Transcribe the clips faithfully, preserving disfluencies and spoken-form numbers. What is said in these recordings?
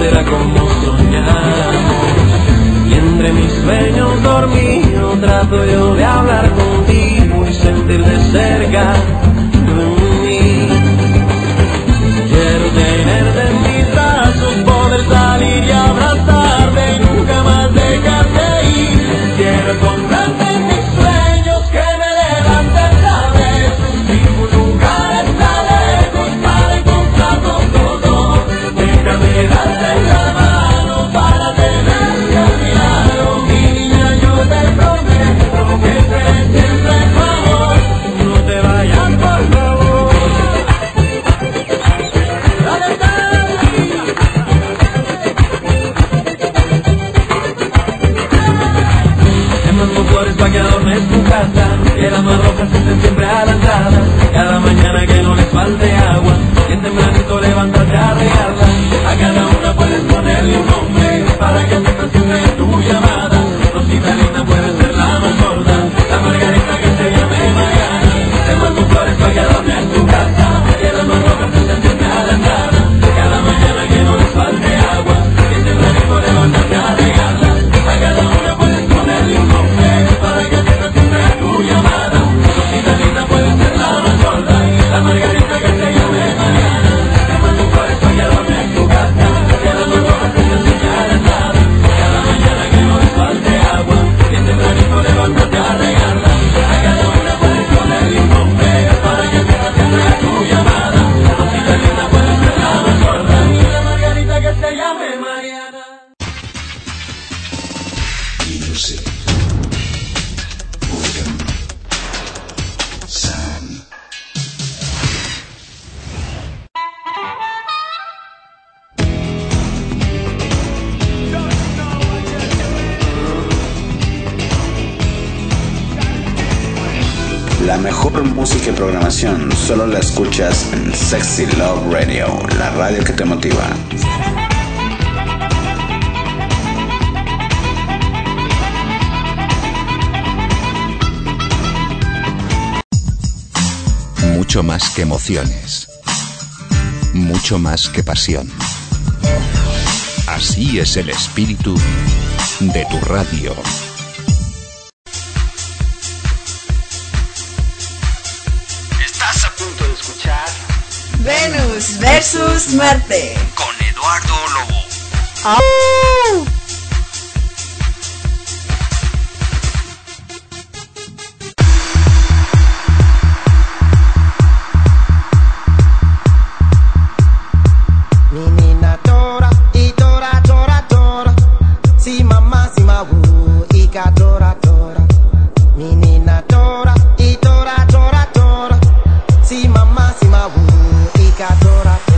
será como soñamos. Y entre mis sueños dormidos trato yo de hablar contigo y sentir de cerca de mí. Quiero tenerte en mis brazos, poder salir y abrazarte y nunca más dejarte ir. Quiero encontrarte en mis sueños, que me levanten otra vez. Ningún lugar está lejos para encontrarnos los dos. Déjame darte la mano para tenerte a mi lado. Mi niña, yo te prometo que seré siempre tu amor. No te vayas, por favor. Flores pa' que adornes tu casa, que las más rojas estén siempre a la entrada. Cada mañana que no les falte agua, bien tempranito levántate a regarla. A cada una puedes ponerle un nombre, para que sepa siempre tu llamada. Rosita linda puede ser la más gorda, la margarita que se llame Mariana. Te mando flores pa' que adornes tu casa, que las más rojas estén siempre a la entrada. Cada mañana que no les falte agua, bien tempranito levántate a regarla. A cada una puedes ponerle un nombre, para que sepa siempre tu llamada. Rosita linda puede ser la más gorda, la margarita que se llame Mariana. Te mando flores pa' que adornes tu casa, que las más rojas estén siempre a la entrada. Cada mañana que no les falte agua, bien tempranito levántate a regarla. A cada una puedes ponerle un nombre, para que sepa siempre tu llamada. Rosita linda puede ser la más gorda, la margarita que se llame Mariana. Music. Boredom. Sound. La mejor música y programación solo la escuchas en Sexy Love Radio, la radio que te motiva. Mucho más que emociones, mucho más que pasión. Así es el espíritu de tu radio. Estás a punto de escuchar Venus versus Marte con Eduardo Lobo. ¡Au! Tora tora, menina tora e tora tora tora. Si mamá si mabu e tora tora.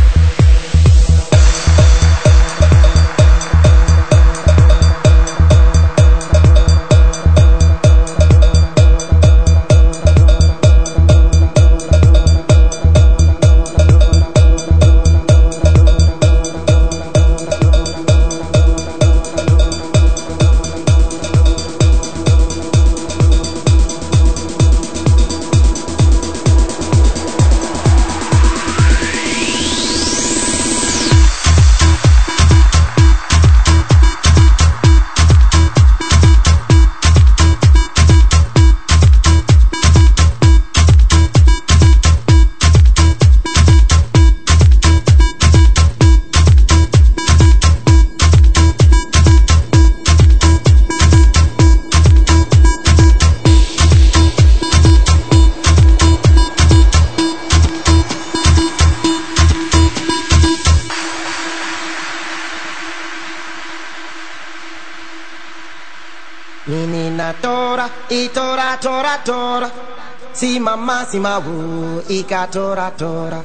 Menina tora e tora tora tora. Si mamá si mabu e tora tora.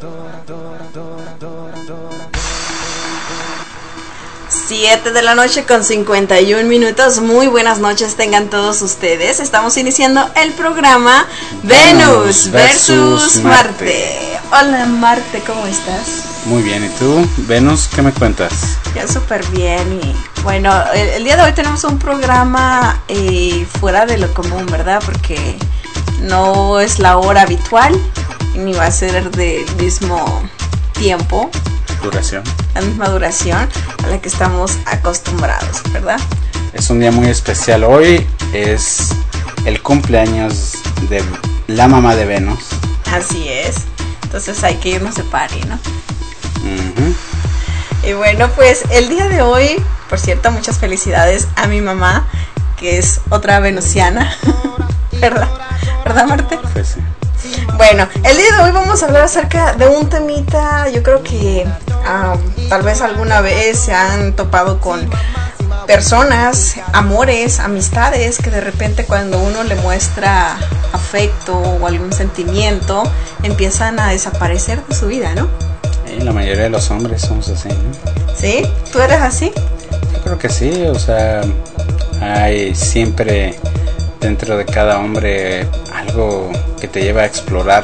siete de la noche con cincuenta y un minutos. Muy buenas noches tengan todos ustedes. Estamos iniciando el programa Venus versus Marte. Hola Marte, ¿cómo estás? Muy bien, ¿y tú? Venus, ¿qué me cuentas? Ya súper bien. Y bueno, el, el día de hoy tenemos un programa eh, fuera de lo común, ¿verdad? Porque no es la hora habitual ni va a ser del mismo tiempo, Duración. la misma duración a la que estamos acostumbrados, ¿verdad? Es un día muy especial. Hoy es el cumpleaños de la mamá de Venus. Así es. Entonces hay que irnos de party, ¿no? Uh-huh. Y bueno, pues el día de hoy, por cierto, muchas felicidades a mi mamá, que es otra venusiana, ¿verdad? ¿Verdad, Marte? Pues sí. Bueno, el día de hoy vamos a hablar acerca de un temita. Yo creo que um, tal vez alguna vez se han topado con personas, amores, amistades que de repente cuando uno le muestra afecto o algún sentimiento empiezan a desaparecer de su vida, ¿no? Y la mayoría de los hombres somos así, ¿no? ¿Sí? ¿Tú eres así? Yo creo que sí, o sea, hay siempre dentro de cada hombre algo que te lleva a explorar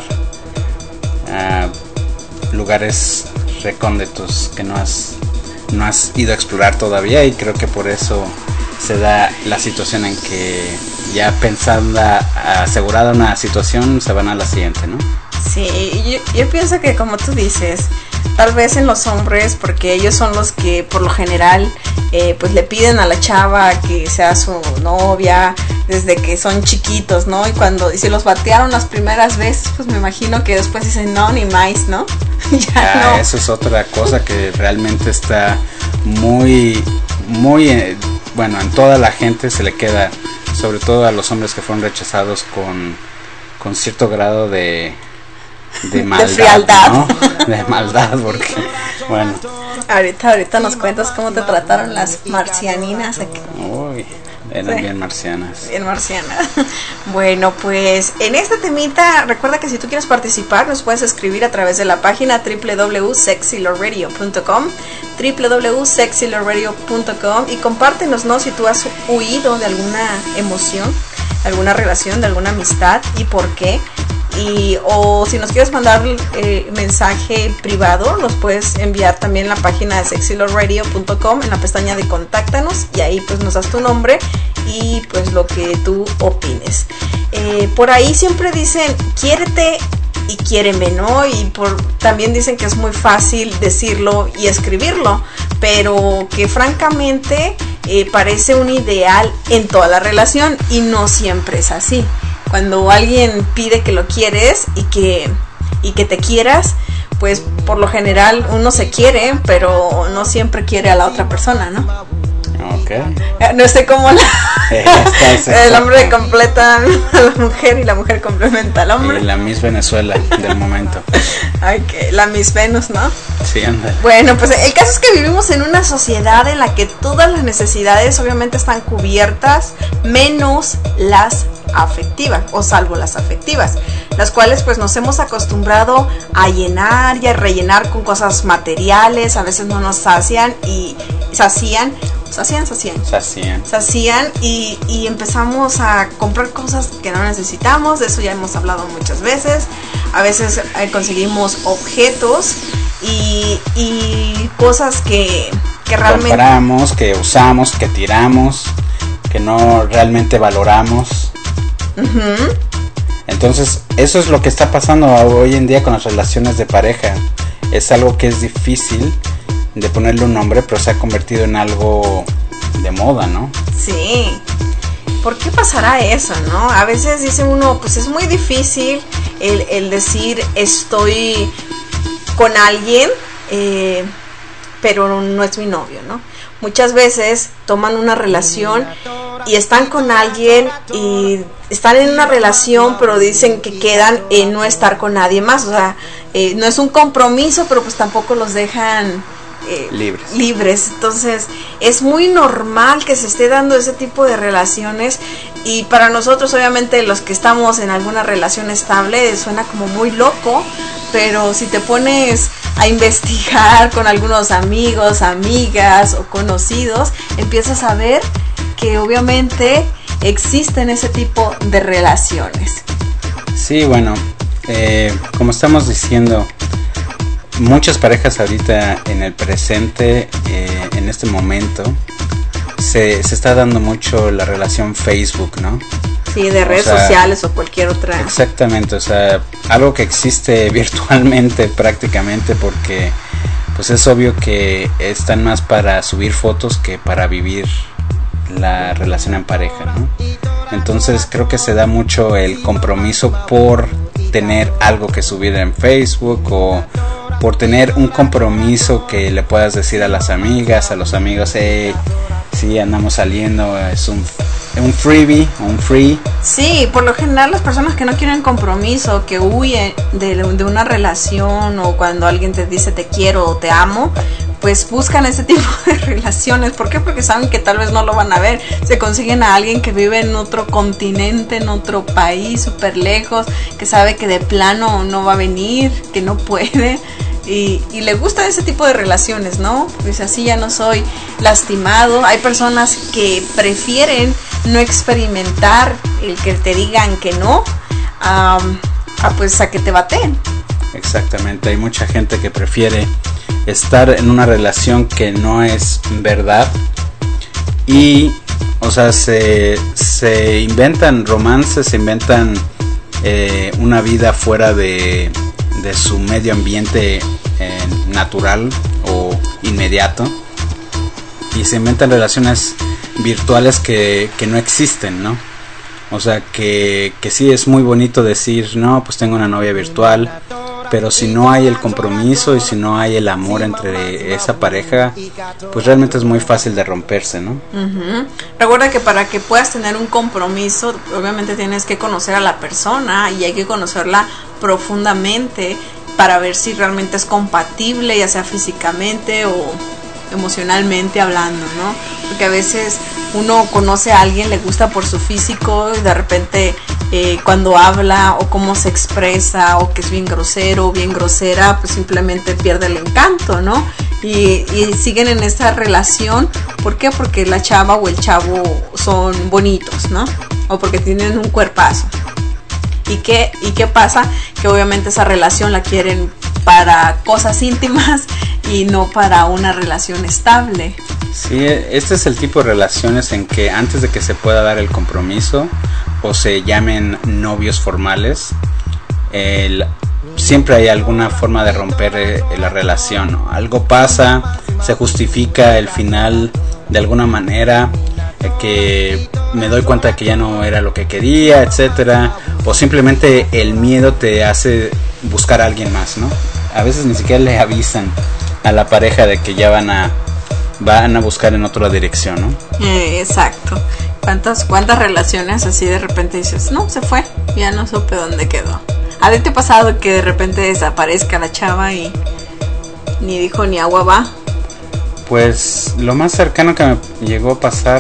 uh, lugares recónditos que no has no has ido a explorar todavía, y creo que por eso se da la situación en que ya pensando asegurada una situación se van a la siguiente, ¿no? Sí, yo, yo pienso que como tú dices, tal vez en los hombres, porque ellos son los que por lo general eh, pues le piden a la chava que sea su novia desde que son chiquitos, ¿no? Y cuando y si los batearon las primeras veces, pues me imagino que después dicen no, ni más, ¿no? ya ah, no. Eso es otra cosa que realmente está muy, muy, eh, bueno, en toda la gente se le queda, sobre todo a los hombres que fueron rechazados con, con cierto grado de... de maldad, de frialdad, ¿no? De maldad, porque, bueno. Ahorita, ahorita nos cuentas cómo te trataron las marcianinas aquí. Uy, eran Sí. bien marcianas. Bien marciana. Bueno, pues en este temita, recuerda que si tú quieres participar, nos puedes escribir a través de la página doble u doble u doble u punto sexy love radio punto com, doble u doble u doble u punto sexy love radio punto com, y compártenos, ¿no? Si tú has huido de alguna emoción, alguna relación, de alguna amistad y por qué. Y o si nos quieres mandar eh, mensaje privado, nos puedes enviar también en la página de sexy love radio punto com, en la pestaña de contáctanos, y ahí pues nos das tu nombre y pues lo que tú opines. Eh, por ahí siempre dicen quiérete y quiéreme, ¿no? Y por, también dicen que es muy fácil decirlo y escribirlo, pero que francamente eh, parece un ideal en toda la relación y no siempre es así. Cuando alguien pide que lo quieres y que, y que te quieras, pues por lo general uno se quiere, pero no siempre quiere a la otra persona, ¿no? Ok. No sé cómo la, Esta, el hombre completa a la mujer y la mujer complementa al hombre. Y la Miss Venezuela del momento. Okay, la Miss Venus, ¿no? Sí, ándale. Bueno, pues el caso es que vivimos en una sociedad en la que todas las necesidades obviamente están cubiertas, menos las afectivas, o salvo las afectivas, las cuales pues nos hemos acostumbrado a llenar y a rellenar con cosas materiales, a veces no nos sacian y sacian, sacian, sacian, Sacian. sacian y, y empezamos a comprar cosas que no necesitamos. De eso ya hemos hablado muchas veces. A veces eh, conseguimos objetos y, y cosas que, que realmente compramos, que usamos, que tiramos, que no realmente valoramos. Uh-huh. Entonces, eso es lo que está pasando hoy en día con las relaciones de pareja. Es algo que es difícil de ponerle un nombre, pero se ha convertido en algo de moda, ¿no? Sí. ¿Por qué pasará eso, no? A veces dice uno, pues es muy difícil el, el decir estoy con alguien, eh, pero no es mi novio, ¿no? Muchas veces toman una relación y están con alguien y están en una relación, pero dicen que quedan en no estar con nadie más. O sea, eh, no es un compromiso, pero pues tampoco los dejan eh, libres. libres. Entonces, es muy normal que se esté dando ese tipo de relaciones. Y para nosotros, obviamente, los que estamos en alguna relación estable, suena como muy loco. Pero si te pones a investigar con algunos amigos, amigas o conocidos, empiezas a ver que obviamente existen ese tipo de relaciones. Sí, bueno, eh, como estamos diciendo, muchas parejas ahorita en el presente, eh, en este momento, se, se está dando mucho la relación Facebook, ¿no? Sí, de redes o sea, sociales o cualquier otra. Exactamente, o sea, algo que existe virtualmente prácticamente, porque pues es obvio que están más para subir fotos que para vivir la relación en pareja, ¿no? Entonces creo que se da mucho el compromiso por tener algo que subir en Facebook, o por tener un compromiso que le puedas decir a las amigas, a los amigos, hey, sí, andamos saliendo, es un, un freebie, un free. Sí, por lo general las personas que no quieren compromiso, que huyen de, de una relación, o cuando alguien te dice te quiero o te amo, pues buscan ese tipo de relaciones. ¿Por qué? Porque saben que tal vez no lo van a ver. Se consiguen a alguien que vive en otro continente, en otro país, súper lejos, que sabe que de plano no va a venir, que no puede. Y, y le gusta ese tipo de relaciones, ¿no? Pues así ya no soy lastimado. Hay personas que prefieren no experimentar el que te digan que no, a, a pues a que te baten. Exactamente, hay mucha gente que prefiere estar en una relación que no es verdad, y o sea, se, se inventan romances, se inventan eh, una vida fuera de, de su medio ambiente eh, natural o inmediato, y se inventan relaciones virtuales que, que no existen, ¿no? O sea, que, que sí es muy bonito decir, no, pues tengo una novia virtual, pero si no hay el compromiso y si no hay el amor entre esa pareja, pues realmente es muy fácil de romperse, ¿no? Uh-huh. Recuerda que para que puedas tener un compromiso, obviamente tienes que conocer a la persona, y hay que conocerla profundamente para ver si realmente es compatible, ya sea físicamente o emocionalmente hablando, ¿no? Porque a veces uno conoce a alguien, le gusta por su físico, y de repente eh, cuando habla o cómo se expresa, o que es bien grosero o bien grosera, pues simplemente pierde el encanto, ¿no? Y, y siguen en esta relación. ¿Por qué? Porque la chava o el chavo son bonitos, ¿no? O porque tienen un cuerpazo. ¿Y qué, y qué pasa? Que obviamente esa relación la quieren para cosas íntimas y no para una relación estable. Sí, este es el tipo de relaciones en que antes de que se pueda dar el compromiso o se llamen novios formales, el, siempre hay alguna forma de romper eh, la relación, ¿no? Algo pasa, se justifica el final de alguna manera, eh, que me doy cuenta de que ya no era lo que quería, etcétera, o simplemente el miedo te hace buscar a alguien más, ¿no? A veces ni siquiera le avisan a la pareja de que ya van a van a buscar en otra dirección, ¿no? Eh, exacto. ¿Cuántas cuántas relaciones así de repente dices, no, se fue, ya no supe dónde quedó? ¿A ti te ha pasado que de repente desaparezca la chava y ni dijo ni agua va? Pues lo más cercano que me llegó a pasar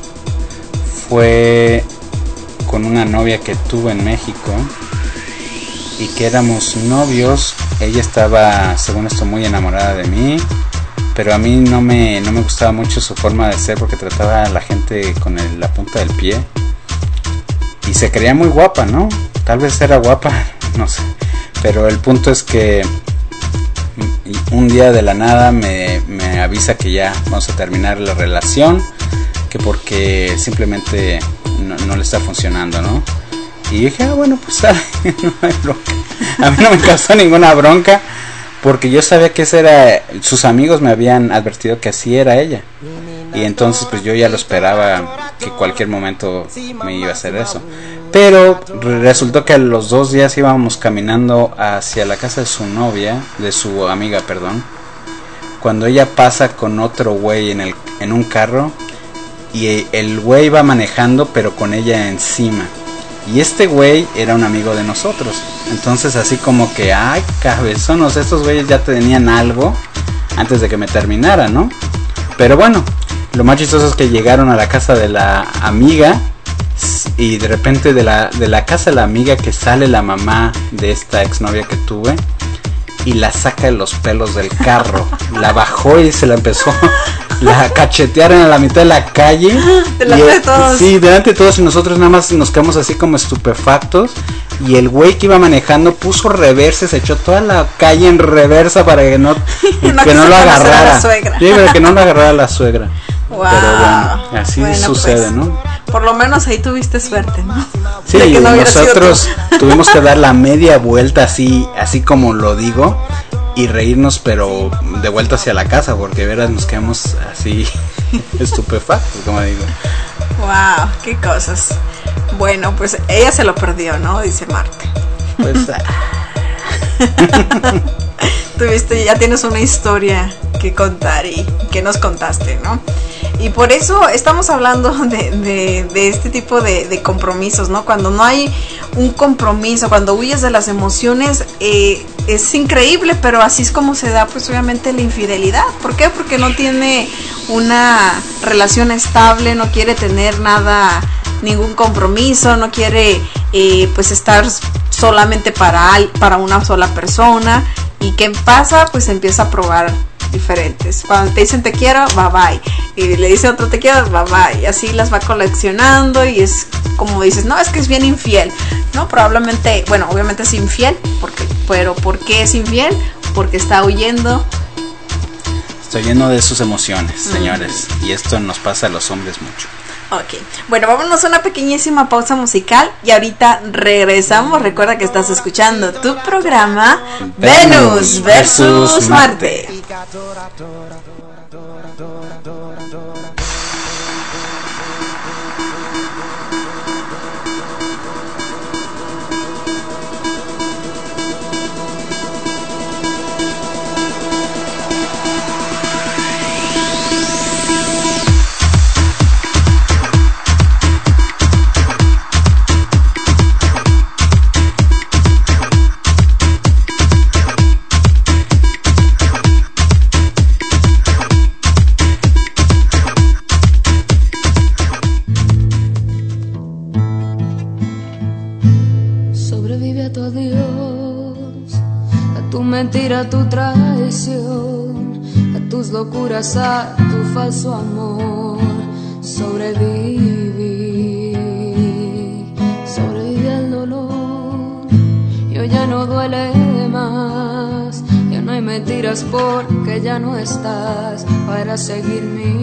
fue con una novia que tuve en México, y que éramos novios. Ella estaba, según esto, muy enamorada de mí, pero a mí no me, no me gustaba mucho su forma de ser, porque trataba a la gente con el, la punta del pie, y se creía muy guapa, ¿no? Tal vez era guapa, no sé, pero el punto es que un día de la nada me, me avisa que ya vamos a terminar la relación, que porque simplemente no, no le está funcionando, ¿no? Y dije, ah, bueno, pues sabe, no hay bronca. A mí no me causó ninguna bronca, porque yo sabía que ese era, sus amigos me habían advertido que así era ella, y entonces pues yo ya lo esperaba, que cualquier momento me iba a hacer eso. Pero resultó que a los dos días íbamos caminando hacia la casa de su novia, de su amiga, perdón, cuando ella pasa con otro güey en el en un carro, y el güey va manejando pero con ella encima. Y este güey era un amigo de nosotros. Entonces así como que, ay, cabezonos, estos güeyes ya tenían algo antes de que me terminara, ¿no? Pero bueno, lo más chistoso es que llegaron a la casa de la amiga, y de repente de la, de la casa de la amiga que sale la mamá de esta exnovia que tuve, y la saca de los pelos del carro. La bajó y se la empezó, la cachetearon a la mitad de la calle. Delante de todos. Sí, delante de todos, y nosotros nada más nos quedamos así como estupefactos. Y el güey que iba manejando puso reversa, se echó toda la calle en reversa para que no, no que no lo agarrara. La suegra. Sí, para que no lo agarrara la suegra. Wow. Pero bueno, así bueno, sucede, pues, ¿no? por lo menos ahí tuviste suerte, ¿no? Sí, de que no nosotros tuvimos que dar la media vuelta así, así como lo digo, y reírnos, pero de vuelta hacia la casa, porque veras nos quedamos así estupefactos, como digo. Wow, qué cosas. Bueno, pues ella se lo perdió, ¿no? Dice Marte. Pues tuviste, ya tienes una historia que contar y que nos contaste, ¿no? Y por eso estamos hablando de, de, de este tipo de, de compromisos, ¿no? Cuando no hay un compromiso, cuando huyes de las emociones, eh, es increíble, pero así es como se da, pues obviamente, la infidelidad. ¿Por qué? Porque no tiene una relación estable, no quiere tener nada, ningún compromiso, no quiere eh, pues estar solamente para, para una sola persona. ¿Y qué pasa? Pues empieza a probar diferentes. Cuando te dicen te quiero, bye bye. Y le dice otro te quiero, bye bye. Y así las va coleccionando y es como dices, no, es que es bien infiel. No, probablemente, bueno, obviamente es infiel, porque, pero ¿por qué es infiel? Porque está huyendo. Estoy lleno de sus emociones, señores. Mm. Y esto nos pasa a los hombres mucho. Ok, bueno, vámonos a una pequeñísima pausa musical y ahorita regresamos. Recuerda que estás escuchando tu programa Venus versus Marte. Mentira, tu traición, a tus locuras, a tu falso amor. Sobreviví, sobreviví al dolor. Y hoy ya no duele más, ya no hay mentiras porque ya no estás para seguir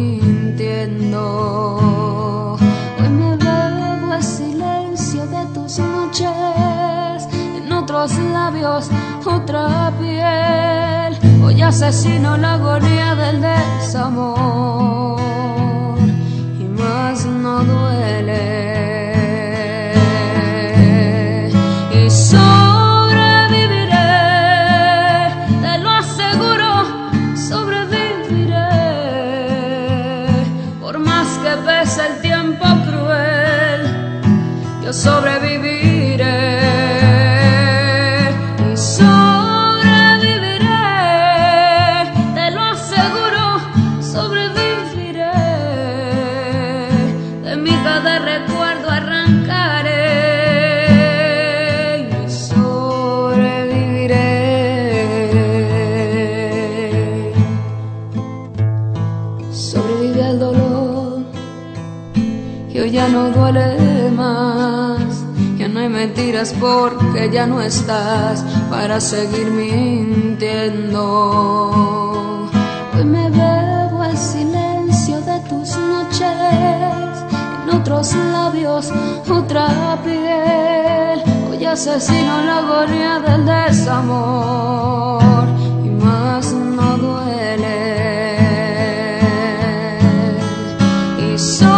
mintiendo. Hoy me bebo el silencio de tus noches, otros labios, otra piel. Hoy asesino la agonía del desamor y más no duele. Y sobreviviré, te lo aseguro, sobreviviré. Por más que pese el tiempo cruel, yo sobreviviré. Ya no duele más, ya no hay mentiras porque ya no estás para seguir mintiendo. Hoy me bebo el silencio de tus noches, en otros labios otra piel. Hoy asesino la agonía del desamor y más no duele. Y soy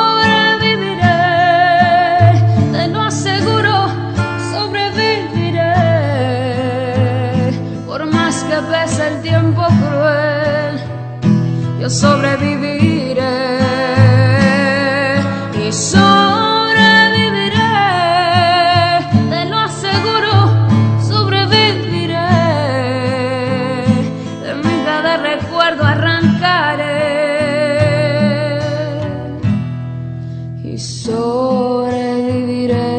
el tiempo cruel, yo sobreviviré y sobreviviré, te lo aseguro, sobreviviré. De mi cada recuerdo arrancaré y sobreviviré.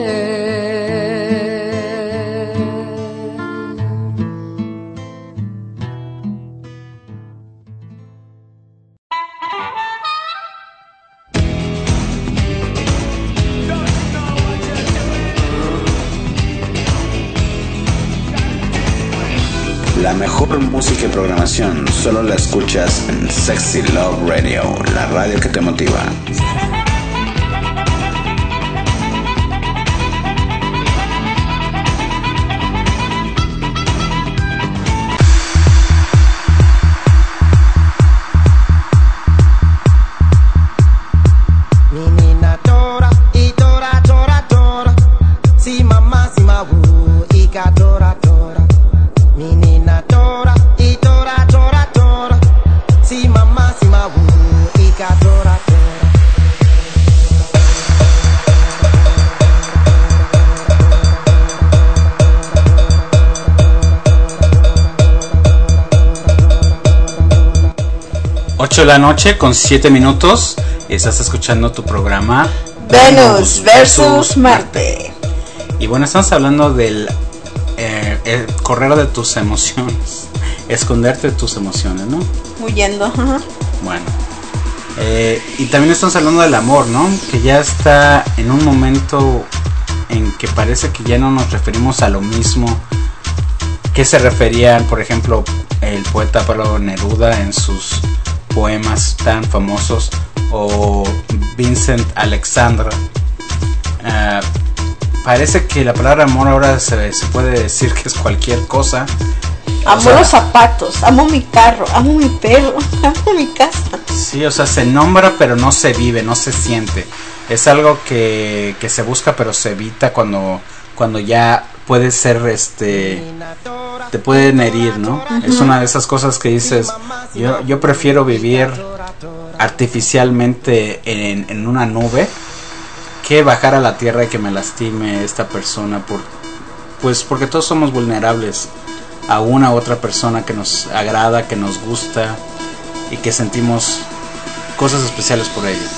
La mejor música y programación solo la escuchas en Sexy Love Radio, la radio que te motiva. ocho de la noche con siete minutos y estás escuchando tu programa Venus versus Marte. Y bueno, estamos hablando del eh, el correr de tus emociones, esconderte de tus emociones, ¿no? Huyendo. Ajá. Bueno, eh, y también estamos hablando del amor, ¿no? Que ya está en un momento en que parece que ya no nos referimos a lo mismo que se referían, por ejemplo, el poeta Pablo Neruda en sus poemas tan famosos, o Vincent Alexandra. Uh, parece que la palabra amor ahora se, se puede decir que es cualquier cosa. Amo o sea, los zapatos, amo mi carro, amo mi perro, amo mi casa. Sí, o sea, se nombra pero no se vive, no se siente. Es algo que, que se busca pero se evita cuando, cuando ya puede ser, este, te pueden herir, ¿no? Uh-huh. Es una de esas cosas que dices, yo, yo prefiero vivir artificialmente en, en una nube que bajar a la tierra y que me lastime esta persona, por, pues porque todos somos vulnerables a una u otra persona que nos agrada, que nos gusta y que sentimos cosas especiales por ella.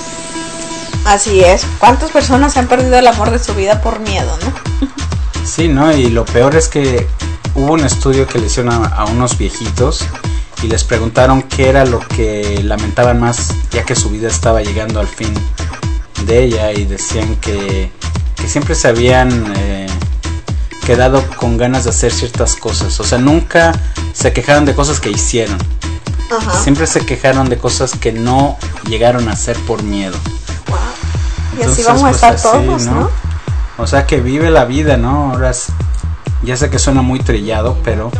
Así es. ¿Cuántas personas han perdido el amor de su vida por miedo, no? Sí, ¿no? Y lo peor es que hubo un estudio que le hicieron a, a unos viejitos y les preguntaron qué era lo que lamentaban más, ya que su vida estaba llegando al fin de ella, y decían que, que siempre se habían eh, quedado con ganas de hacer ciertas cosas. O sea, nunca se quejaron de cosas que hicieron. Ajá. Siempre se quejaron de cosas que no llegaron a hacer por miedo. Wow. Y entonces, así vamos a estar pues, así, todos, ¿no? ¿no? O sea, que vive la vida, ¿no? Ahora es, ya sé que suena muy trillado, pero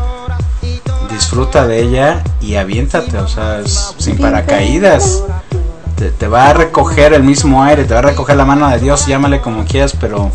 disfruta de ella y aviéntate, o sea, es, sin paracaídas. Te, te va a recoger el mismo aire, te va a recoger la mano de Dios, llámale como quieras, pero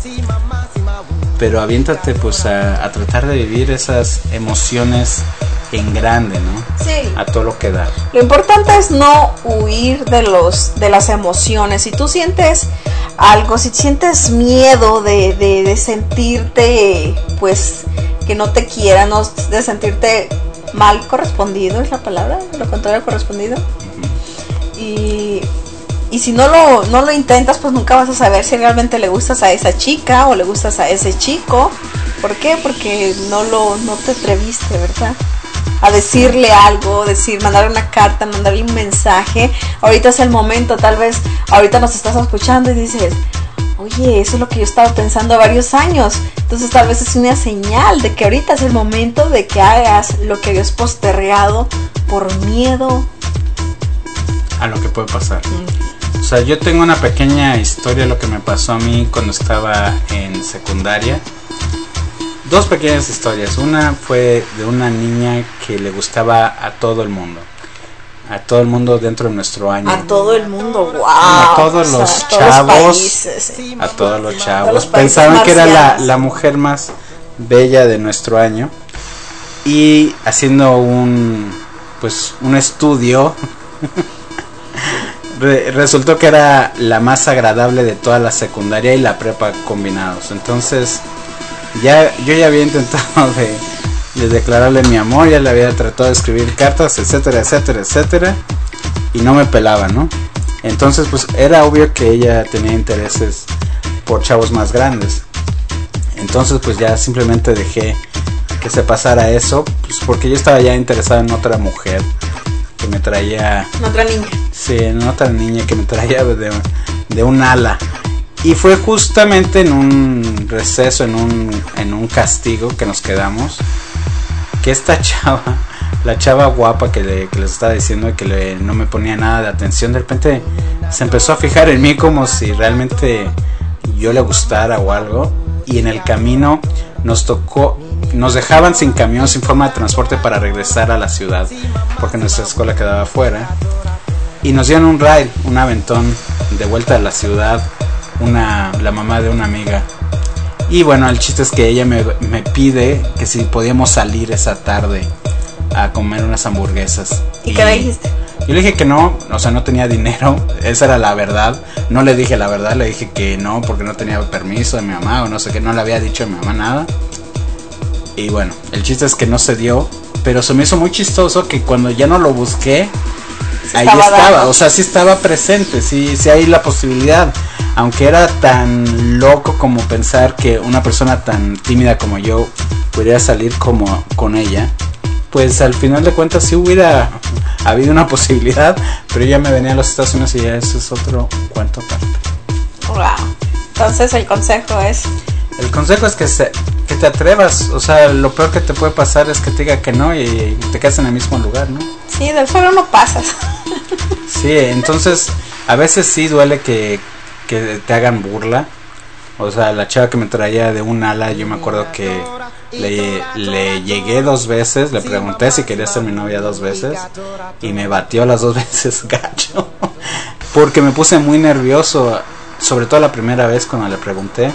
pero aviéntate pues a, a tratar de vivir esas emociones en grande, ¿no? Sí. A todo lo que da. Lo importante es no huir de los de las emociones. Si tú sientes algo, si sientes miedo de, de, de sentirte pues que no te quieran, no, de sentirte mal correspondido, es la palabra, lo contrario correspondido. Uh-huh. Y y si no lo no lo intentas, pues nunca vas a saber si realmente le gustas a esa chica o le gustas a ese chico. ¿Por qué? Porque no lo no te atreviste, ¿verdad? A decirle algo, decir, mandarle una carta, mandarle un mensaje. Ahorita es el momento, tal vez ahorita nos estás escuchando y dices, oye, eso es lo que yo estaba pensando varios años. Entonces tal vez es una señal de que ahorita es el momento de que hagas lo que habías postergado por miedo a lo que puede pasar. Mm. O sea, yo tengo una pequeña historia de lo que me pasó a mí cuando estaba en secundaria. Dos pequeñas historias. Una fue de una niña que le gustaba a todo el mundo. A todo el mundo dentro de nuestro año. A todo el mundo, wow. A todos los o sea, chavos. A todos los países, sí. A todos los chavos. Todos los pensaban que era la, la mujer más bella de nuestro año. Y haciendo un pues un estudio re, resultó que era la más agradable de toda la secundaria y la prepa combinados. Entonces ya yo ya había intentado de, de declararle mi amor, ya le había tratado de escribir cartas, etcétera, etcétera, etcétera, y no me pelaba, ¿no? Entonces pues era obvio que ella tenía intereses por chavos más grandes. Entonces pues ya simplemente dejé que se pasara eso, pues porque yo estaba ya interesado en otra mujer que me traía... ¿En otra niña? Sí, en otra niña que me traía de, de un ala. Y fue justamente en un receso, en un, en un castigo que nos quedamos, que esta chava, la chava guapa que, le, que les estaba diciendo que le, no me ponía nada de atención, de repente se empezó a fijar en mí como si realmente yo le gustara o algo. Y en el camino nos tocó, nos dejaban sin camión, sin forma de transporte para regresar a la ciudad, porque nuestra escuela quedaba afuera. Y nos dieron un ride, un aventón de vuelta a la ciudad, una la mamá de una amiga. Y bueno, el chiste es que ella me, me pide que si podíamos salir esa tarde a comer unas hamburguesas. ¿Y, ¿Y qué le dijiste? Yo le dije que no, o sea, no tenía dinero, esa era la verdad. No le dije la verdad, le dije que no, porque no tenía permiso de mi mamá o no sé qué, no le había dicho a mi mamá nada. Y bueno, el chiste es que no se dio, pero se me hizo muy chistoso que cuando ya no lo busqué, ahí estaba, dando. O sea, sí estaba presente, sí, sí hay la posibilidad. Aunque era tan loco como pensar que una persona tan tímida como yo pudiera salir como con ella, pues al final de cuentas sí hubiera habido una posibilidad, pero ella me venía a los Estados Unidos y ya eso es otro cuento aparte. Wow. Entonces el consejo es... El consejo es que, se, que te atrevas, o sea, lo peor que te puede pasar es que te diga que no y, y te quedas en el mismo lugar, ¿no? Sí, del suelo no pasas. Sí, entonces a veces sí duele que... que te hagan burla. O sea, la chava que me traía de un ala, yo me acuerdo que le, le llegué dos veces, le pregunté si quería ser mi novia dos veces y me batió las dos veces gacho, porque me puse muy nervioso, sobre todo la primera vez cuando le pregunté,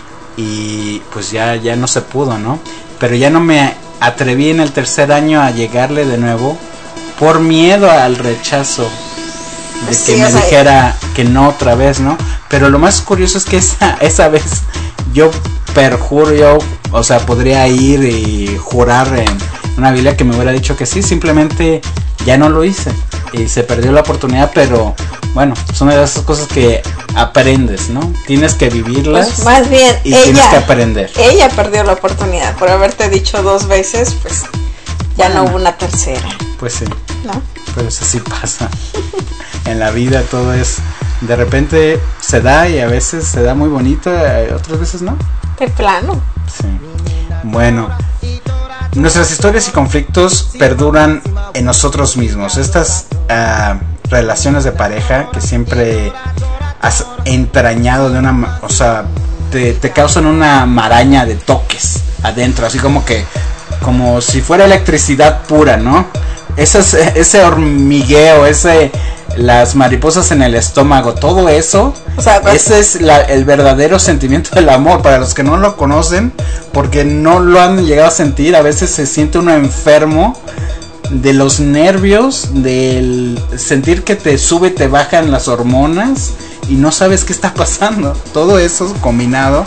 y pues ya, ya no se pudo, ¿no? Pero ya no me atreví en el tercer año a llegarle de nuevo por miedo al rechazo, de que sí, me o sea, dijera que no otra vez, ¿no? Pero lo más curioso es que esa esa vez yo perjuro, yo, o sea, podría ir y jurar en una Biblia que me hubiera dicho que sí, simplemente ya no lo hice y se perdió la oportunidad, pero bueno, son de esas cosas que aprendes, ¿no? Tienes que vivirlas, pues más bien, y ella, tienes que aprender. Ella perdió la oportunidad por haberte dicho dos veces, pues ya bueno, no hubo una tercera. Pues sí, ¿no? Pero eso sí pasa. En la vida todo es, de repente se da y a veces se da muy bonito, otras veces no. De plano. Sí. Bueno, nuestras historias y conflictos perduran en nosotros mismos. Estas uh, relaciones de pareja que siempre has entrañado de una, o sea, te, te causan una maraña de toques adentro, así como que, como si fuera electricidad pura, ¿no? Ese, ese hormigueo, ese, las mariposas en el estómago, todo eso, o sea, pues, ese es la, el verdadero sentimiento del amor. Para los que no lo conocen, porque no lo han llegado a sentir, a veces se siente uno enfermo de los nervios, del sentir que te sube y te bajan las hormonas y no sabes qué está pasando. Todo eso combinado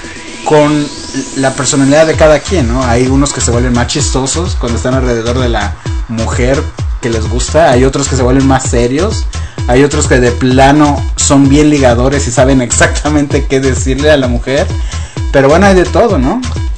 con la personalidad de cada quien, ¿no? Hay unos que se vuelven más chistosos cuando están alrededor de la mujer que les gusta, hay otros que se vuelven más serios, hay otros que de plano son bien ligadores y saben exactamente qué decirle a la mujer, pero bueno, hay de todo, ¿no?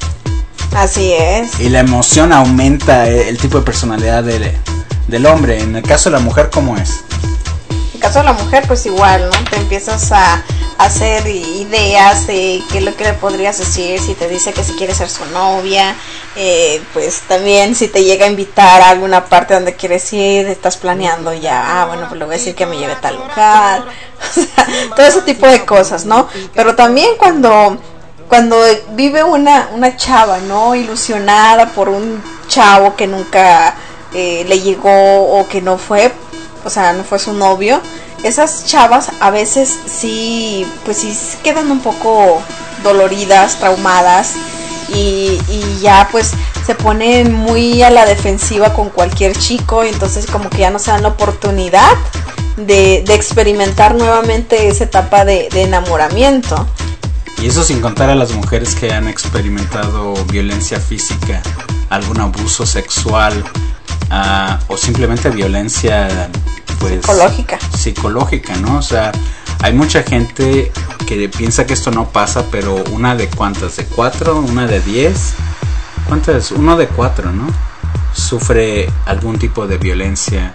Así es. Y la emoción aumenta el tipo de personalidad del, del hombre. En el caso de la mujer, ¿cómo es? En el caso de la mujer, pues igual, ¿no? Te empiezas a hacer ideas de qué es lo que le podrías decir. Si te dice que si quiere ser su novia, eh, pues también si te llega a invitar a alguna parte donde quieres ir, estás planeando ya, ah, bueno, pues le voy a decir que me lleve a tal lugar. O sea, todo ese tipo de cosas, ¿no? Pero también cuando cuando vive una una chava, ¿no? Ilusionada por un chavo que nunca eh, le llegó o que no fue, o sea, no fue su novio. Esas chavas a veces sí, pues sí quedan un poco doloridas, traumadas y, y ya pues se ponen muy a la defensiva con cualquier chico y entonces como que ya no se dan la oportunidad de, de experimentar nuevamente esa etapa de, de enamoramiento. Y eso sin contar a las mujeres que han experimentado violencia física, algún abuso sexual uh, o simplemente violencia pues psicológica. Psicológica, ¿no? O sea, hay mucha gente que piensa que esto no pasa, pero una de cuántas, de cuatro, una de diez, ¿cuántas? Uno de cuatro, ¿no? Sufre algún tipo de violencia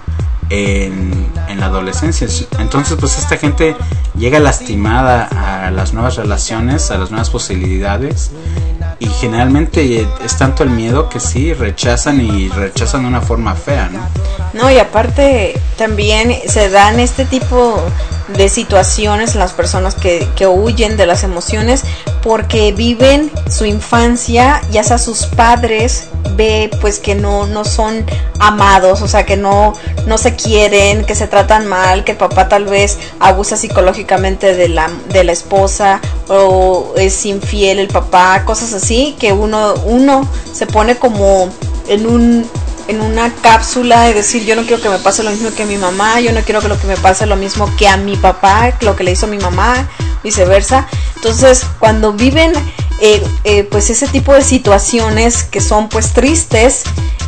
en, en la adolescencia. Entonces, pues esta gente llega lastimada a las nuevas relaciones, a las nuevas posibilidades. Y generalmente es tanto el miedo que sí, rechazan y rechazan de una forma fea, ¿no? No, y aparte también se dan este tipo de situaciones las personas que, que huyen de las emociones porque viven su infancia, ya sea sus padres ve pues que no, no son amados, o sea que no, no se quieren, que se tratan mal, que el papá tal vez abusa psicológicamente de la, de la esposa o es infiel el papá, cosas así, que uno, uno se pone como en un en una cápsula de decir yo no quiero que me pase lo mismo que a mi mamá, yo no quiero que lo que me pase lo mismo que a mi papá, lo que le hizo a mi mamá, viceversa. Entonces cuando viven eh, eh, pues ese tipo de situaciones que son pues tristes,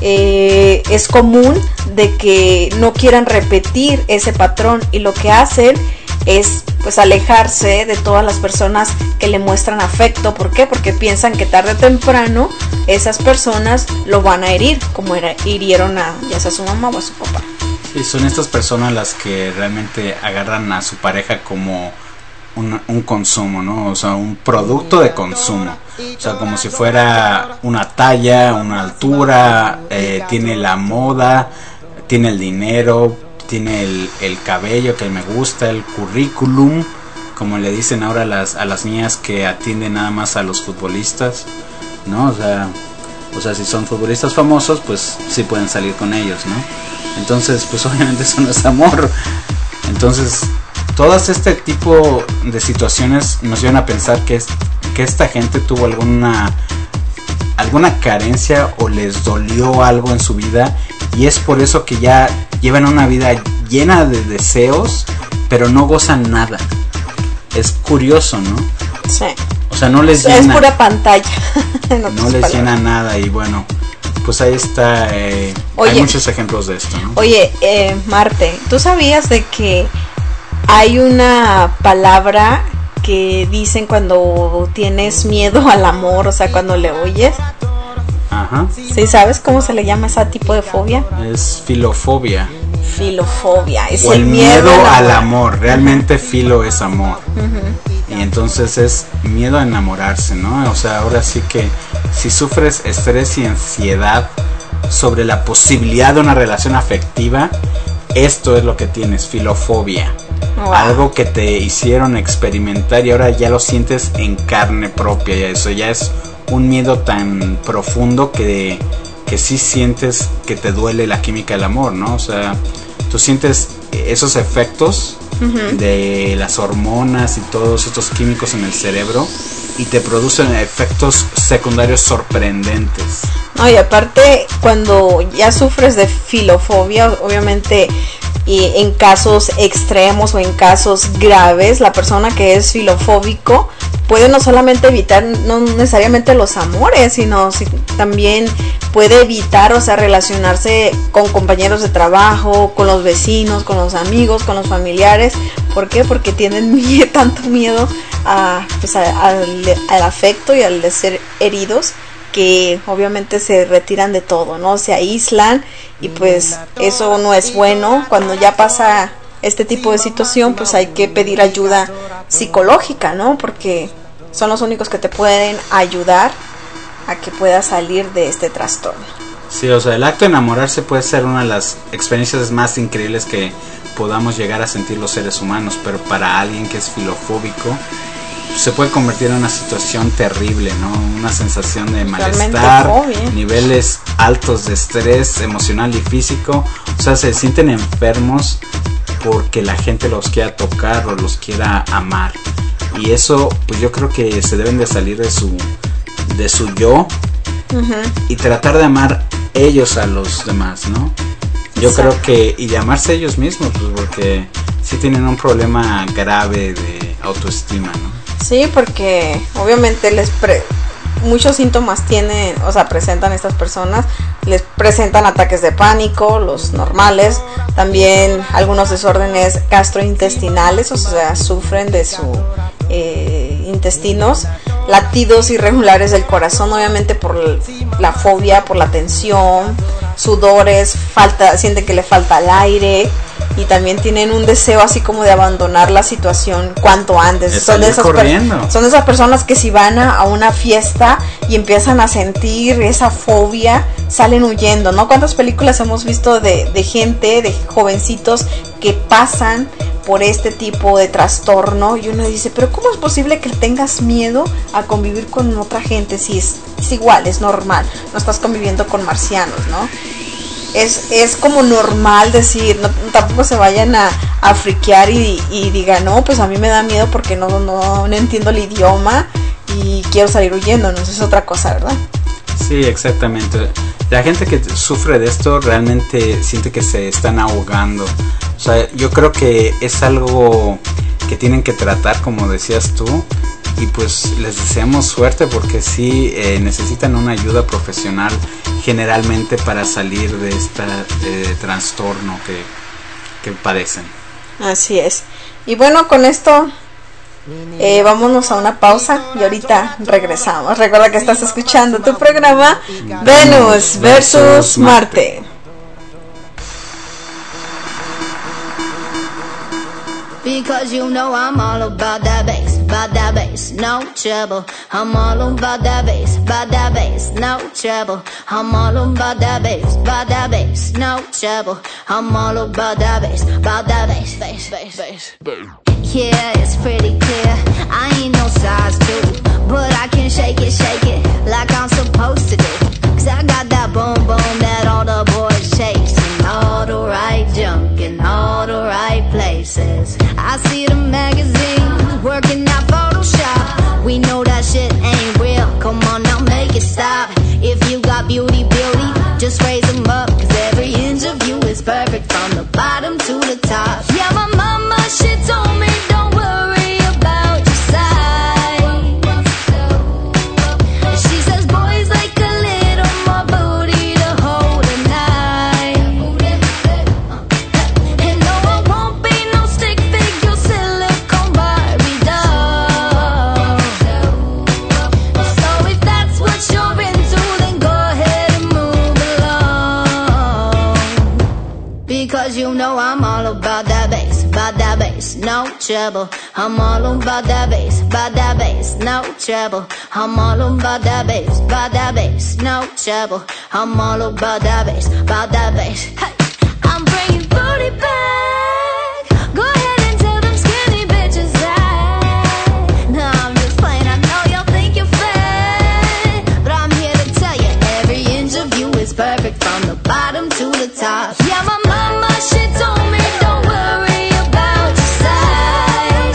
eh, es común de que no quieran repetir ese patrón, y lo que hacen es pues alejarse de todas las personas que le muestran afecto. ¿Por qué? Porque piensan que tarde o temprano esas personas lo van a herir, como era, hirieron a ya sea a su mamá o a su papá. Sí, son estas personas las que realmente agarran a su pareja como un, un consumo, ¿no? O sea, un producto de consumo. O sea, como si fuera una talla, una altura, eh, tiene la moda, tiene el dinero, tiene el, el cabello que me gusta, el currículum, como le dicen ahora a las, a las niñas que atienden nada más a los futbolistas, ¿no? O sea, o sea, si son futbolistas famosos, pues sí pueden salir con ellos, ¿no? Entonces, pues obviamente eso no es amor. Entonces, todas este tipo de situaciones nos llevan a pensar que, es, que esta gente tuvo alguna, alguna carencia o les dolió algo en su vida, y es por eso que ya llevan una vida llena de deseos, pero no gozan nada. Es curioso, ¿no? Sí. O sea, no les es llena. Es pura pantalla. No les palabras. llena nada, y bueno, pues ahí está. Eh, oye, hay muchos ejemplos de esto, ¿no? Oye, eh, Marte, ¿tú sabías de que hay una palabra que dicen cuando tienes miedo al amor, o sea, cuando le oyes? Ajá. ¿Sí sabes cómo se le llama ese tipo de fobia? Es filofobia. Filofobia. Es o el, el miedo, miedo al amor. amor. Realmente filo es amor. Uh-huh. Y entonces es miedo a enamorarse, ¿no? O sea, ahora sí que si sufres estrés y ansiedad sobre la posibilidad de una relación afectiva, esto es lo que tienes, filofobia. Wow. Algo que te hicieron experimentar y ahora ya lo sientes en carne propia, y eso ya es un miedo tan profundo que, que sí sientes que te duele la química del amor, ¿no? O sea, tú sientes esos efectos uh-huh. de las hormonas y todos estos químicos en el cerebro, y te producen efectos secundarios sorprendentes. No, y aparte, cuando ya sufres de filofobia, obviamente, y en casos extremos o en casos graves, la persona que es filofóbico puede no solamente evitar, no necesariamente los amores, sino si, también puede evitar, o sea, relacionarse con compañeros de trabajo, con los vecinos, con los amigos, con los familiares. ¿Por qué? Porque tienen miedo, tanto miedo a, pues a, a, al, al afecto y al de ser heridos, que obviamente se retiran de todo, ¿no? Se aíslan, y pues eso no es bueno. Cuando ya pasa este tipo de situación, pues hay que pedir ayuda psicológica, ¿no? Porque son los únicos que te pueden ayudar a que puedas salir de este trastorno. Sí, o sea, el acto de enamorarse puede ser una de las experiencias más increíbles que podamos llegar a sentir los seres humanos, pero para alguien que es filofóbico se puede convertir en una situación terrible, ¿no? Una sensación de malestar, niveles altos de estrés emocional y físico. O sea, se sienten enfermos porque la gente los quiera tocar o los quiera amar. Y eso, pues yo creo que se deben de salir de su de su yo uh-huh. y tratar de amar ellos a los demás, ¿no? Yo sí. creo que, y de amarse ellos mismos, pues porque sí tienen un problema grave de autoestima, ¿no? Sí, porque obviamente les pre- muchos síntomas tienen, o sea, presentan estas personas, les presentan ataques de pánico, los normales, también algunos desórdenes gastrointestinales, o sea, sufren de sus eh, intestinos, latidos irregulares del corazón, obviamente por la fobia, por la tensión, sudores, falta, sienten que le falta el aire, y también tienen un deseo así como de abandonar la situación cuanto antes. Son de, esas per- son de esas personas que si van a, a una fiesta y empiezan a sentir esa fobia, salen huyendo, ¿no? ¿Cuántas películas hemos visto de, de gente, de jovencitos que pasan por este tipo de trastorno? Y uno dice, pero ¿cómo es posible que tengas miedo a convivir con otra gente si es, es igual, es normal? No estás conviviendo con marcianos, ¿no? Es, es como normal decir, no, tampoco se vayan a, a friquear y, y digan, no, pues a mí me da miedo porque no, no, no entiendo el idioma y quiero salir huyendo, no, eso es otra cosa, ¿verdad? Sí, exactamente. La gente que sufre de esto realmente siente que se están ahogando. O sea, yo creo que es algo que tienen que tratar, como decías tú, y pues les deseamos suerte porque sí eh, necesitan una ayuda profesional generalmente para salir de este eh, trastorno que, que padecen. Así es. Y bueno, con esto eh, vámonos a una pausa y ahorita regresamos. Recuerda que estás escuchando tu programa Venus versus Marte. Because you know I'm all about that bass, about that bass, no trouble. I'm all about that bass, about that bass, no trouble. I'm all about that bass, about that bass, no trouble. I'm all about that bass, about that bass, bass, bass, bass. Yeah, it's pretty clear, I ain't no size two, but I can shake it, shake it, like I'm supposed to do. Cause I got that boom boom that all the boys chase, and all the right junk in all the right places. I see the magazines working out Photoshop. We know that shit ain't real, come on now make it stop. If you got beauty, beauty, just raise them up. Cause every inch of you is perfect from the bottom to the top. Yeah, my mama, she told me don't worry about your size. She says boys like a little more booty to hold at night. And no, I won't be no stick figure silicone Barbie doll. So if that's what you're into, then go ahead and move along. Because you know I'm all about that bass, about that bass, no trouble. I'm all about that bass, about that bass, no trouble. I'm all about that bass, about that bass, no trouble. I'm all about that bass, about that bass. Hey, I'm bringing booty back. Go ahead and tell them skinny bitches that. No, I'm just playing, I know y'all think you're fat, but I'm here to tell you every inch of you is perfect from the bottom to the top. Yeah, my mama, she told me don't worry about your size.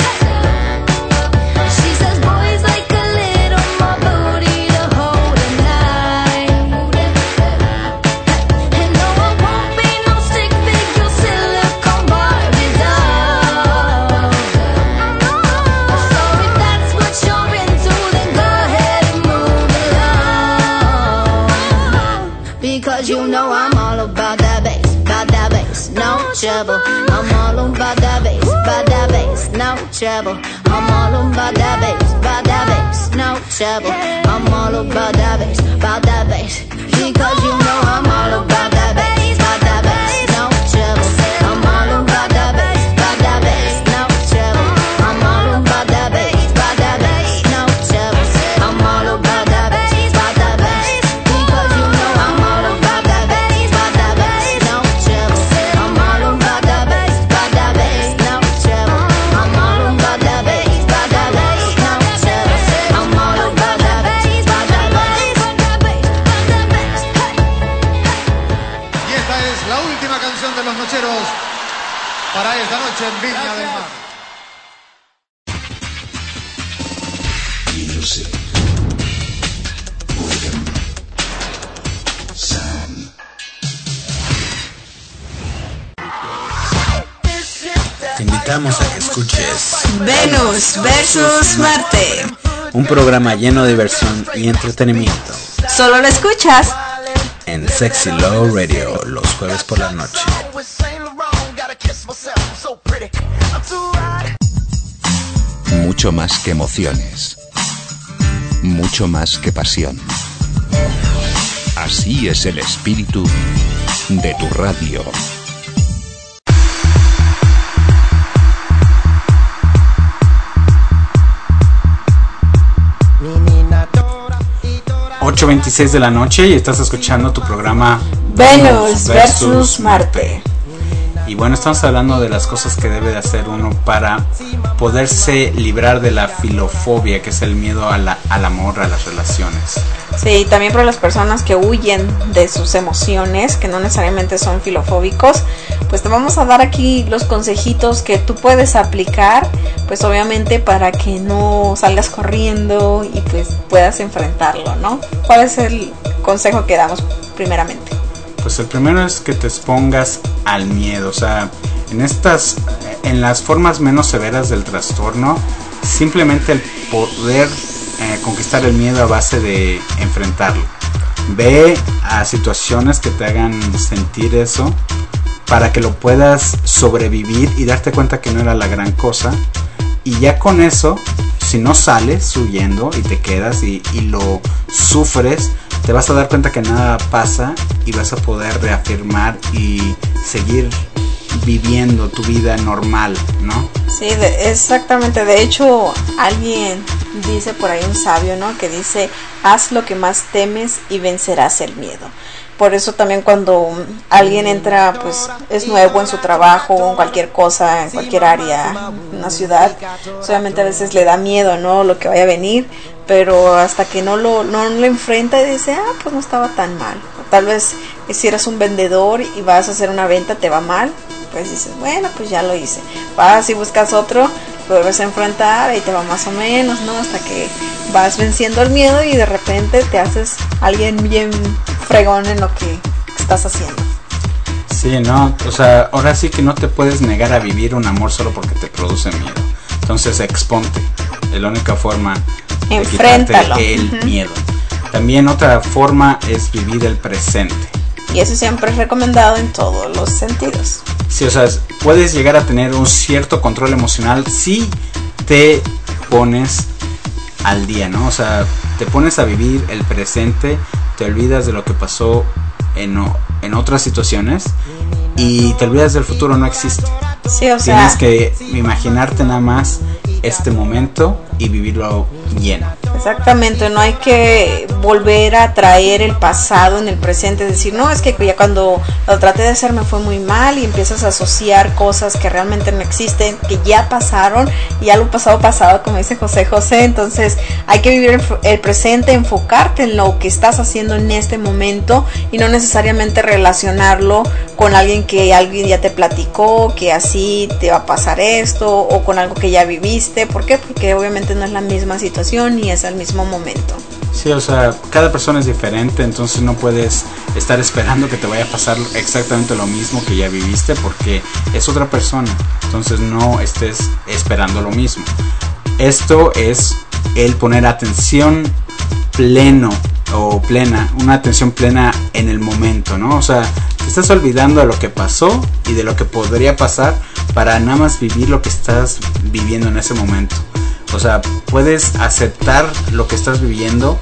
She says boys like a little more booty to hold at night. And no, I won't be no stick figure silicone Barbie doll. So if that's what you're into, then go ahead and move along. Because you know I'm all about that bass, about that bass, no trouble. I'm all about that bass, about that bass, no trouble. I'm all about that bass, about that bass, no trouble. I'm all about that bass, about that bass. Because you know I'm all about that bass, about that bass, no trouble. I'm all about that bass, about that bass, no trouble. I'm all about that bass, about that bass, no trouble. I'm all about that bass, about that bass. Because you know I'm all about that bass, about that bass, no trouble. I'm all about that bass, about that bass, no trouble. I'm all about that bass, about that bass, no trouble. I'm all about that bass, about that bass, about that bass, about that bass. Y esta es la última canción de los Nocheros para esta noche en Viña del Mar. Music. Rhythm. Sound. Te invitamos a que escuches Venus versus Marte. un programa lleno de diversión y entretenimiento Solo lo escuchas en Sexy Love Radio los jueves por la noche. Mucho más que emociones. Mucho más que pasión. Así es el espíritu de tu radio. ocho veintiséis de la noche y estás escuchando tu programa Venus versus Marte. Y bueno, estamos hablando de las cosas que debe de hacer uno para poderse librar de la filofobia, que es el miedo a la, al amor, a las relaciones. Sí, también para las personas que huyen de sus emociones, que no necesariamente son filofóbicos, pues te vamos a dar aquí los consejitos que tú puedes aplicar, pues obviamente para que no salgas corriendo y pues puedas enfrentarlo, ¿no? ¿Cuál es el consejo que damos primeramente? Pues el primero es que te expongas al miedo, o sea, en estas, en las formas menos severas del trastorno, simplemente el poder eh, conquistar el miedo a base de enfrentarlo. Ve a situaciones que te hagan sentir eso para que lo puedas sobrevivir y darte cuenta que no era la gran cosa. Y ya con eso, si no sales huyendo y te quedas y, y lo sufres, te vas a dar cuenta que nada pasa y vas a poder reafirmar y seguir viviendo tu vida normal, ¿no? Sí, de, exactamente. De hecho, alguien dice por ahí, un sabio, ¿no? Que dice, haz lo que más temes y vencerás el miedo. Por eso también cuando alguien entra, pues es nuevo en su trabajo o en cualquier cosa, en cualquier área, en una ciudad, solamente a veces le da miedo, ¿no? Lo que vaya a venir, pero hasta que no lo, no lo enfrenta y dice, ah, pues no estaba tan mal. O tal vez si eres un vendedor y vas a hacer una venta, te va mal, pues dices, bueno, pues ya lo hice. Vas y buscas otro, lo vuelves a enfrentar y te va más o menos, ¿no? Hasta que vas venciendo el miedo y de repente te haces alguien bien fregón en lo que estás haciendo. Sí, no, o sea, ahora sí que no te puedes negar a vivir un amor solo porque te produce miedo. Entonces exponte, es la única forma de Enfréntalo. quitarte el Uh-huh. miedo. También otra forma es vivir el presente. Y eso siempre es recomendado en todos los sentidos. Sí, o sea, puedes llegar a tener un cierto control emocional si te pones al día, ¿no? O sea, te pones a vivir el presente, te olvidas de lo que pasó en, en otras situaciones y te olvidas del futuro, no existe. Sí, o sea, tienes que imaginarte nada más este momento y vivirlo lleno. Exactamente, no hay que volver a traer el pasado en el presente, decir, no, es que ya cuando lo traté de hacer me fue muy mal, y empiezas a asociar cosas que realmente no existen, que ya pasaron, y ya lo pasado pasado, como dice José José. Entonces hay que vivir el, el presente, enfocarte en lo que estás haciendo en este momento y no necesariamente relacionarlo con alguien que alguien ya te platicó, que así te va a pasar esto, o con algo que ya viviste. ¿Por qué? Porque obviamente no es la misma situación ni es el mismo momento. Sí, o sea, cada persona es diferente, entonces no puedes estar esperando que te vaya a pasar exactamente lo mismo que ya viviste, porque es otra persona, entonces no estés esperando lo mismo. Esto es el poner atención pleno o plena, una atención plena en el momento, ¿no? O sea, te estás olvidando de lo que pasó y de lo que podría pasar para nada más vivir lo que estás viviendo en ese momento. O sea, puedes aceptar lo que estás viviendo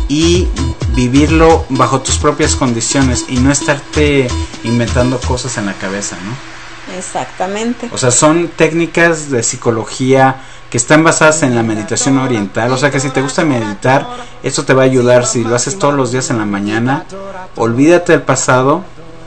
y vivirlo bajo tus propias condiciones y no estarte inventando cosas en la cabeza, ¿no? Exactamente. O sea, son técnicas de psicología que están basadas en la meditación oriental. O sea, que si te gusta meditar, esto te va a ayudar. Si lo haces todos los días en la mañana, olvídate del pasado,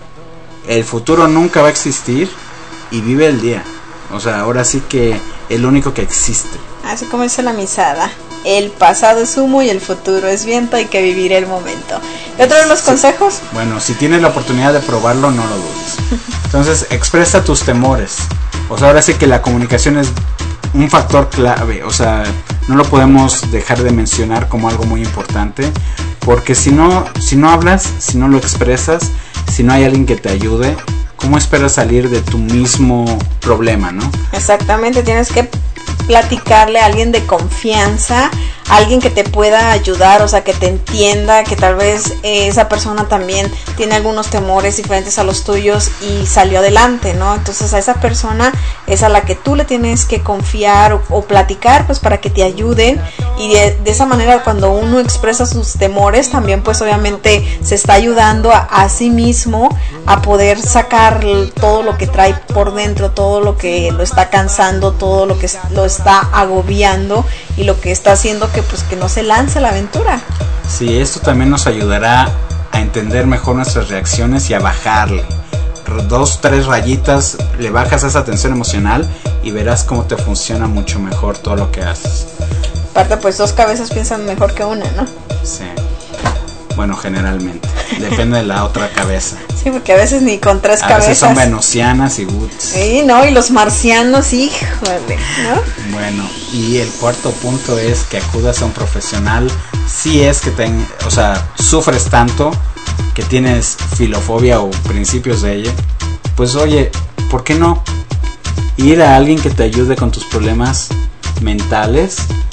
el futuro nunca va a existir y vive el día. O sea, ahora sí que es lo único que existe. Así como dice la misada, el pasado es humo y el futuro es viento, hay que vivir el momento. ¿Y otro de los sí. consejos? Bueno, si tienes la oportunidad de probarlo, no lo dudes. Entonces, expresa tus temores. O sea, ahora sí que la comunicación es un factor clave. O sea, no lo podemos dejar de mencionar como algo muy importante, porque si no, si no hablas, si no lo expresas, si no hay alguien que te ayude, ¿cómo esperas salir de tu mismo problema, no? Exactamente, tienes que platicarle a alguien de confianza, alguien que te pueda ayudar, o sea, que te entienda, que tal vez eh, esa persona también tiene algunos temores diferentes a los tuyos y salió adelante, ¿no? Entonces a esa persona es a la que tú le tienes que confiar o, o platicar, pues para que te ayuden, y de, de esa manera cuando uno expresa sus temores, también pues obviamente se está ayudando a, a sí mismo a poder sacar todo lo que trae por dentro, todo lo que lo está cansando, todo lo que lo está agobiando y lo que está haciendo que pues que no se lance a la aventura. Sí, esto también nos ayudará a entender mejor nuestras reacciones y a bajarle dos, tres rayitas, le bajas esa tensión emocional y verás cómo te funciona mucho mejor todo lo que haces. Aparte, pues dos cabezas piensan mejor que una, ¿no? Sí. Bueno, generalmente. Depende de la otra cabeza. Sí, porque a veces ni con tres a cabezas. A veces son venusianas y woods. Sí, ¿no? Y los marcianos, híjole, ¿no? Bueno, y el cuarto punto es que acudas a un profesional si es que ten, o sea, sufres tanto que tienes filofobia o principios de ella. Pues oye, ¿por qué no ir a alguien que te ayude con tus problemas mentales.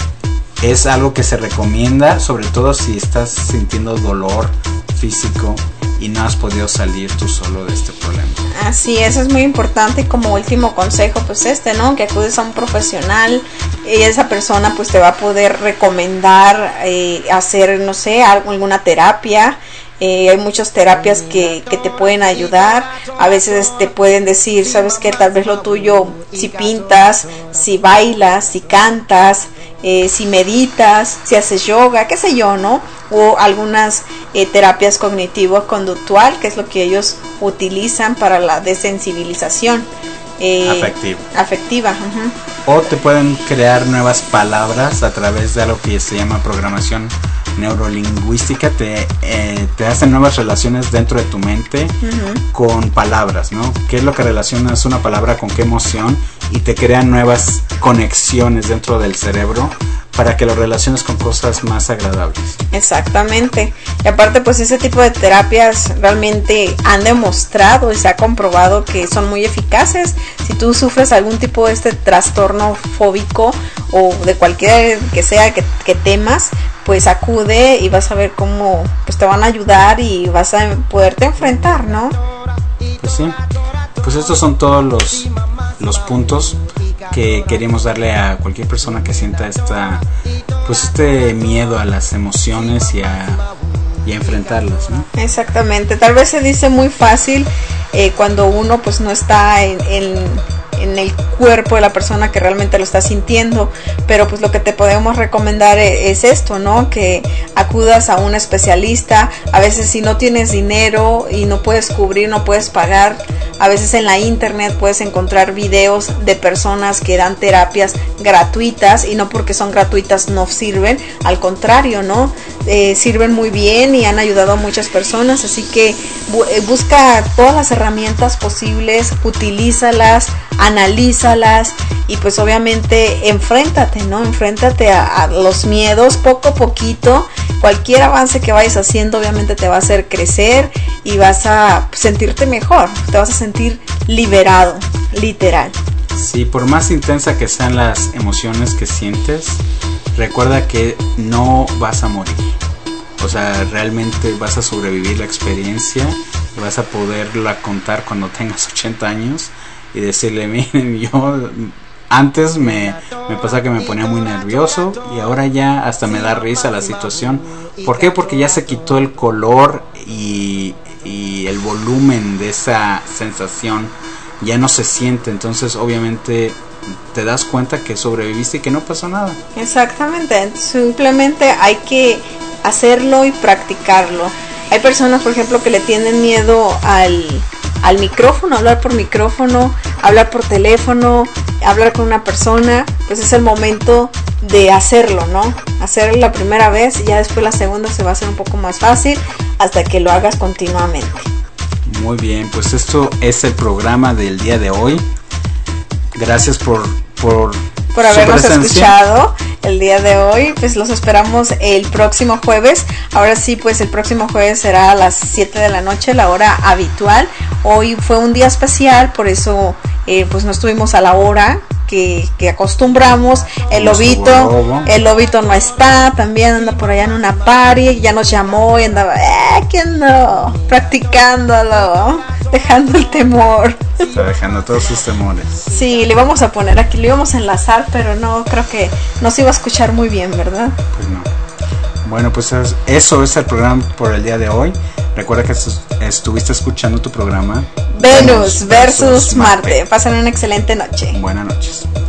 Es algo que se recomienda, sobre todo si estás sintiendo dolor físico y no has podido salir tú solo de este problema. Así es, es muy importante. Y como último consejo, pues este, ¿no? Que acudes a un profesional y esa persona pues te va a poder recomendar eh, hacer, no sé, algo, alguna terapia. Eh, hay muchas terapias que, que te pueden ayudar. A veces te pueden decir, sabes que tal vez lo tuyo, si pintas, si bailas, si cantas, eh, si meditas, si haces yoga, qué sé yo, ¿no? O algunas eh, terapias cognitivo-conductual, que es lo que ellos utilizan para la desensibilización eh, afectiva. afectiva uh-huh. O te pueden crear nuevas palabras a través de algo que se llama programación neurolingüística. Te, eh, te hacen nuevas relaciones dentro de tu mente uh-huh. con palabras, ¿no? ¿Qué es lo que relacionas una palabra con qué emoción? Y te crean nuevas conexiones dentro del cerebro para que lo relaciones con cosas más agradables. Exactamente. Y aparte, pues ese tipo de terapias realmente han demostrado y se ha comprobado que son muy eficaces. Si tú sufres algún tipo de este trastorno fóbico o de cualquier que sea que, que temas, pues acude y vas a ver cómo pues te van a ayudar y vas a poderte enfrentar, ¿no? Pues sí. Pues estos son todos los, los puntos que queremos darle a cualquier persona que sienta esta, pues este miedo a las emociones y a, y a enfrentarlas, ¿no? Exactamente. Tal vez se dice muy fácil eh, cuando uno pues no está en, en, en el cuerpo de la persona que realmente lo está sintiendo, pero pues lo que te podemos recomendar es esto, ¿no? Que acudas a un especialista. A veces si no tienes dinero y no puedes cubrir, no puedes pagar, a veces en la internet puedes encontrar videos de personas que dan terapias gratuitas, y no porque son gratuitas no sirven, al contrario, ¿no? Eh, sirven muy bien y han ayudado a muchas personas, así que bu- busca todas las herramientas posibles, utilízalas, analízalas y pues obviamente enfréntate, ¿no? Enfréntate a, a los miedos poco a poquito. Cualquier avance que vayas haciendo obviamente te va a hacer crecer y vas a sentirte mejor, te vas a sentir liberado, literal. Sí, por más intensa que sean las emociones que sientes, recuerda que no vas a morir. O sea, realmente vas a sobrevivir la experiencia, vas a poderla contar cuando tengas ochenta años y decirle, miren, yo antes me, me pasaba que me ponía muy nervioso y ahora ya hasta me da risa la situación. ¿Por qué? Porque ya se quitó el color y, y el volumen de esa sensación, ya no se siente, entonces obviamente te das cuenta que sobreviviste y que no pasó nada. Exactamente, simplemente hay que hacerlo y practicarlo. Hay personas, por ejemplo, que le tienen miedo al, al micrófono, hablar por micrófono, hablar por teléfono, hablar con una persona. Pues es el momento de hacerlo, ¿no? Hacerlo la primera vez y ya después la segunda se va a hacer un poco más fácil hasta que lo hagas continuamente. Muy bien, pues esto es el programa del día de hoy. Gracias por por, por habernos escuchado el día de hoy. Pues los esperamos el próximo jueves. Ahora sí, pues el próximo jueves será a las siete de la noche, la hora habitual. Hoy fue un día especial, por eso eh, pues no estuvimos a la hora que, que acostumbramos. El lobito, el lobito no está, también anda por allá en una party, ya nos llamó y andaba, eh, ¿qué ando? Practicándolo, dejando el temor. Está dejando todos sus temores. Sí, le íbamos a poner aquí, le íbamos a enlazar, pero no, creo que nos iba a escuchar muy bien, ¿verdad? Pues no. Bueno, pues eso es el programa por el día de hoy. Recuerda que estuviste escuchando tu programa Venus versus Marte. Pasen una excelente noche. Buenas noches.